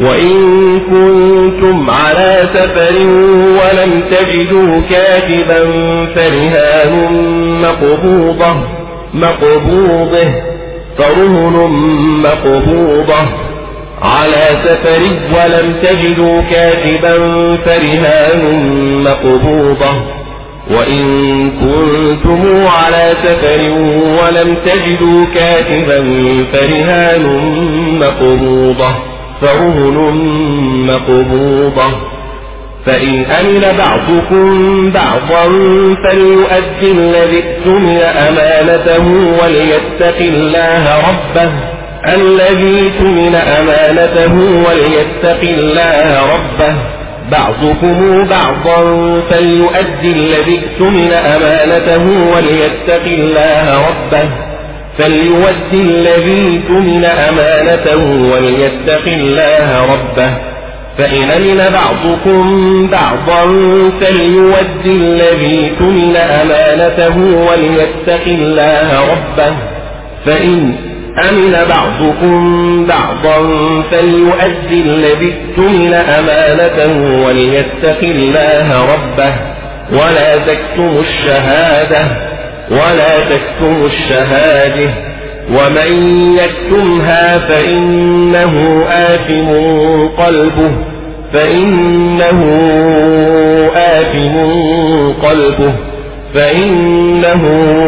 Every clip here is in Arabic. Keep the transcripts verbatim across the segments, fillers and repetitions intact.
وإن كنتم على سفر ولم تجدوا كاتبا فرهان مقبوضة مقبوضة فرهن مقبوضة على سفر ولم تجدوا كاتبا فرهان مقبوضة وإن كنتم على سفر ولم تجدوا كاتبا فرهان مقبوضة فرهن مقبوضة فإن أمن بعضكم بعضا فليؤدي الذي اؤتمن أمانته وليتق الله ربه الذي اؤتمن أمانته وليتق الله ربه بعضكم بعضا فليؤدي الذي اؤتمن أمانته وليتق الله ربه فليؤدي الذي اؤتمن أمانته وليتق الله ربه فإن أمن بعضكم بعضا فليؤدي الذي اؤتمن أمانته وليتق الله ربه فإن أمن بعضكم بعضا فليؤدي الذي اؤتمن أمانته وليتق الله ربه ولا تكتموا الشهادة ولا تكتموا الشهادة ومن يكتمها فإنه آثم قلبه فإنه آثم قلبه فإنه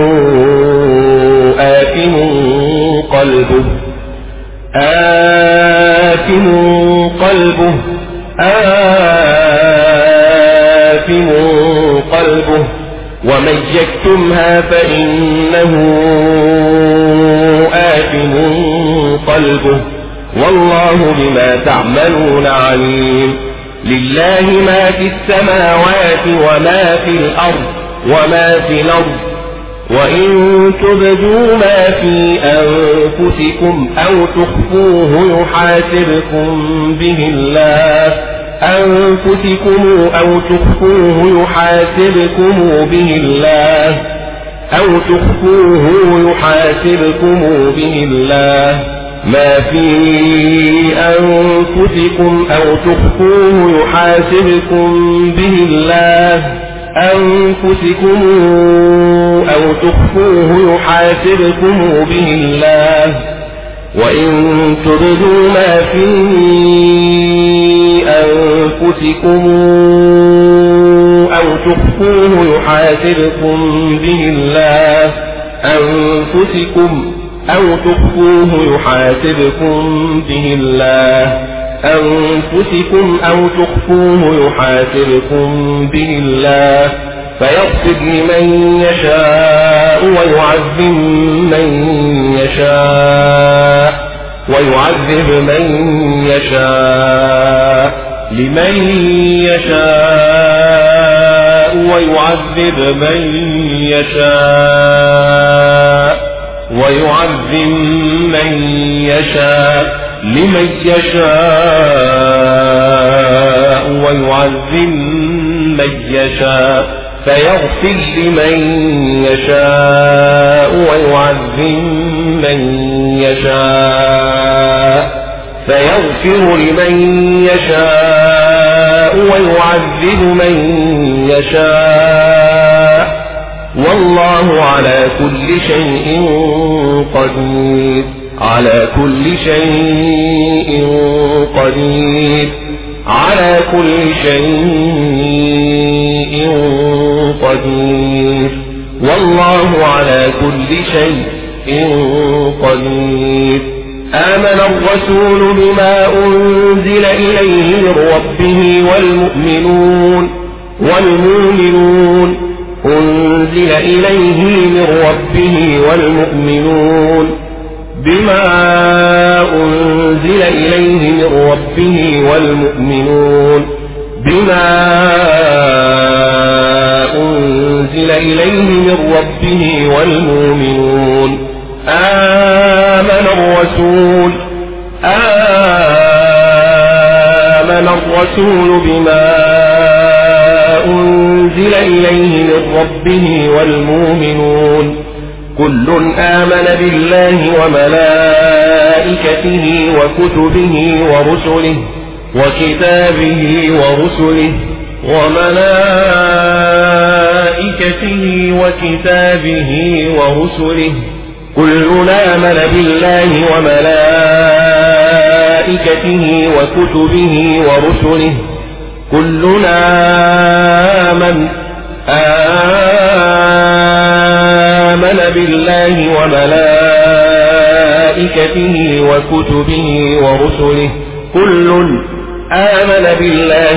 آثم قلبه آثم قلبه آثم قلبه ومن يكتمها فإنه آثم قلبه والله بما تعملون عليم لله ما في السماوات وما في الأرض وما في الأرض وإن تبدوا ما في أنفسكم أو تخفوه يحاسبكم به الله أنفسكم أو تخفوه يحاسبكم به الله أو تخفوه يحاسبكم به الله ما في أنفسكم أو تخفوه يحاسبكم به الله أنفسكم أو تخفوه يحاسبكم به الله وإن تبدوا ما في أنفسكم أو تخفوه يحاسبكم به الله أنفسكم أو تخفوه يحاسبكم به الله أنفسكم أو تخفوه يحاسبكم به الله فيغفر لمن يشاء ويعذب من يشاء ويعذب من يشاء لمن يشاء ويعذب من يشاء ويعذب من يشاء لمن يشاء ويعذب من يشاء فيغفر لمن يشاء ويعذب من يشاء فيغفر لمن يشاء ويعذب من يشاء والله على كل شيء قدير على كل شيء قدير على كل شيء قدير والله على كل شيء قدير آمن الرسول بما أنزل إليه من ربه والمؤمنون والمؤمنون أنزل إليه من ربه والمؤمنون بما أنزل إليه من ربه والمؤمنون بما أنزل إليه من ربه والمؤمنون آمن الرسول آمن الرسول بما أنزل إليه من ربه والمؤمنون كل آمن بالله وملائكته وكتبه ورسله وكتابه ورسله وملائكته وكتابه ورسله كل آمن بالله وملائكته وكتبه ورسله كل آمن آمن بالله وملائكته وكتبه ورسله كل آمن بالله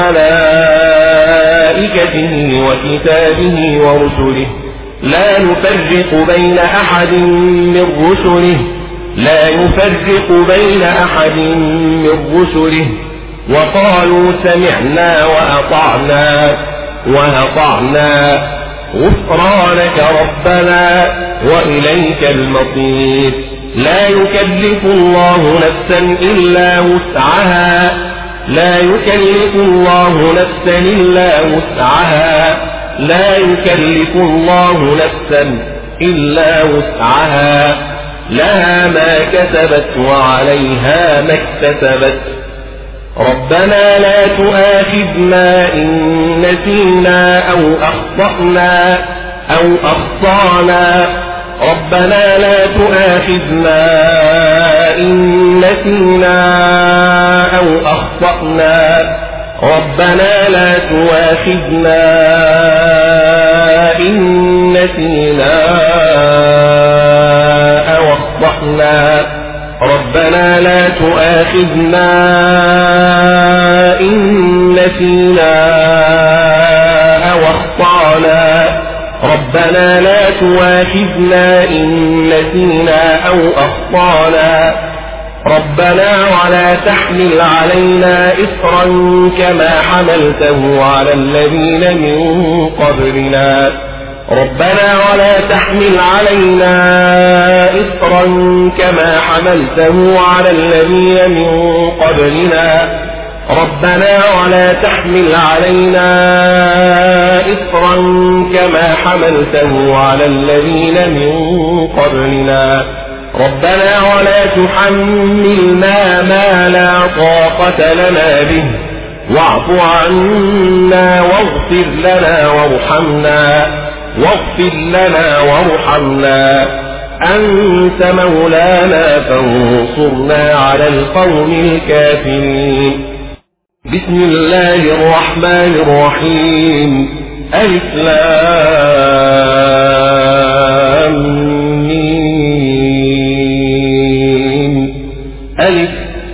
وملائكته وكتابه ورسله لا نفرق بين أحد من رسله لا يفرق بين أحد من رسله وقالوا سمعنا وأطعنا وأطعنا غفرانك ربنا وإليك المصير لا يكلف الله نفسا إلا وسعها لا يكلف الله نفسا إلا وسعها لا يكلف الله نفسا إلا وسعها لها ما كسبت وعليها ما اكتسبت ربنا لا تؤاخذنا إن نسينا أو أخطأنا أو أخطأنا ربنا لا تؤاخذنا إن نسينا أو أخطأنا ربنا لا تؤاخذنا إن نسينا أو أخطأنا ربنا لا تؤاخذنا إن نسينا أو أخطأنا ربنا لا تؤاخذنا إن نسينا أو أخطأنا ربنا ولا تحمل علينا إصرا كما حملته على الذين من قبلنا ربنا ولا تحمل علينا إصرا كما حملته على الذين من قبلنا ربنا ولا تحمل علينا إصرا كما حملته على الذين من قبلنا ربنا ولا تحملنا ما لا طاقة لنا به واعف عنا واغفر لنا وارحمنا واغفر لنا وارحمنا أنت مولانا فانصرنا على القوم الكافرين بسم الله الرحمن الرحيم ألف لام ميم ألف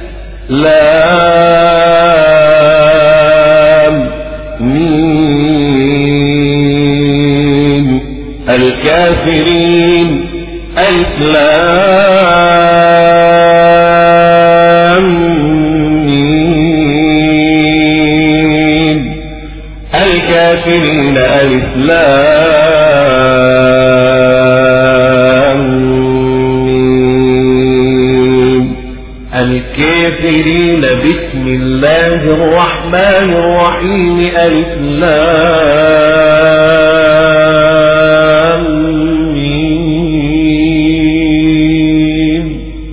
لام ميم الكافرين ألف لام ميم الكافرين ألف لام ميم الكافرين بسم الله الرحمن الرحيم ألف لام ميم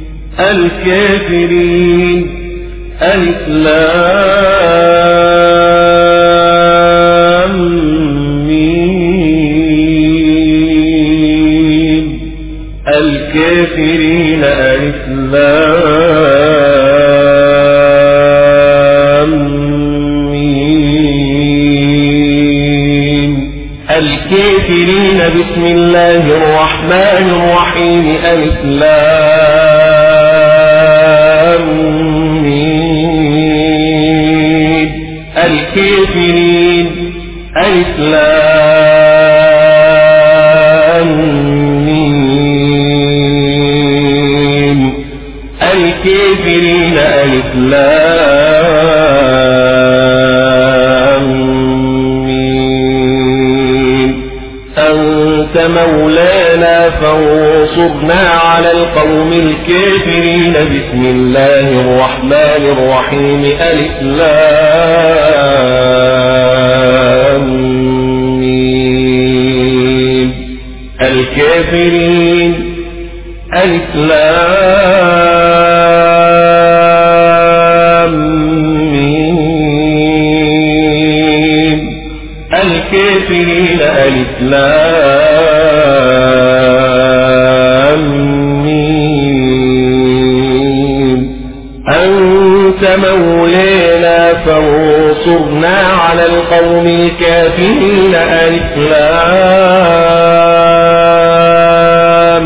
الكافرين ألف لام ميم الكافرين ألف لام ميم الكافرين بسم الله الرحمن الرحيم ألف لام ميم الكافرين ألف لام ميم الكافرين ألف لام ميم أنت مولانا فانصرنا على القوم الكافرين بسم الله الرحمن الرحيم ألف لام ميم الكافرين ألف لام الكافرين ألف لام ميم أنت مولانا فانصرنا على القوم الكافرين ألف لام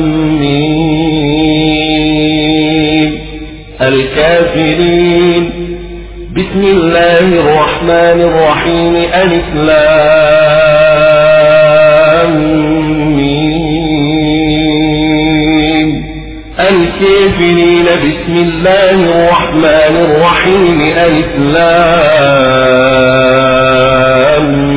ميم الكافرين بسم الله الرحمن الرحيم ألف لام ميم الكافرين بسم الله الرحمن الرحيم ألف لام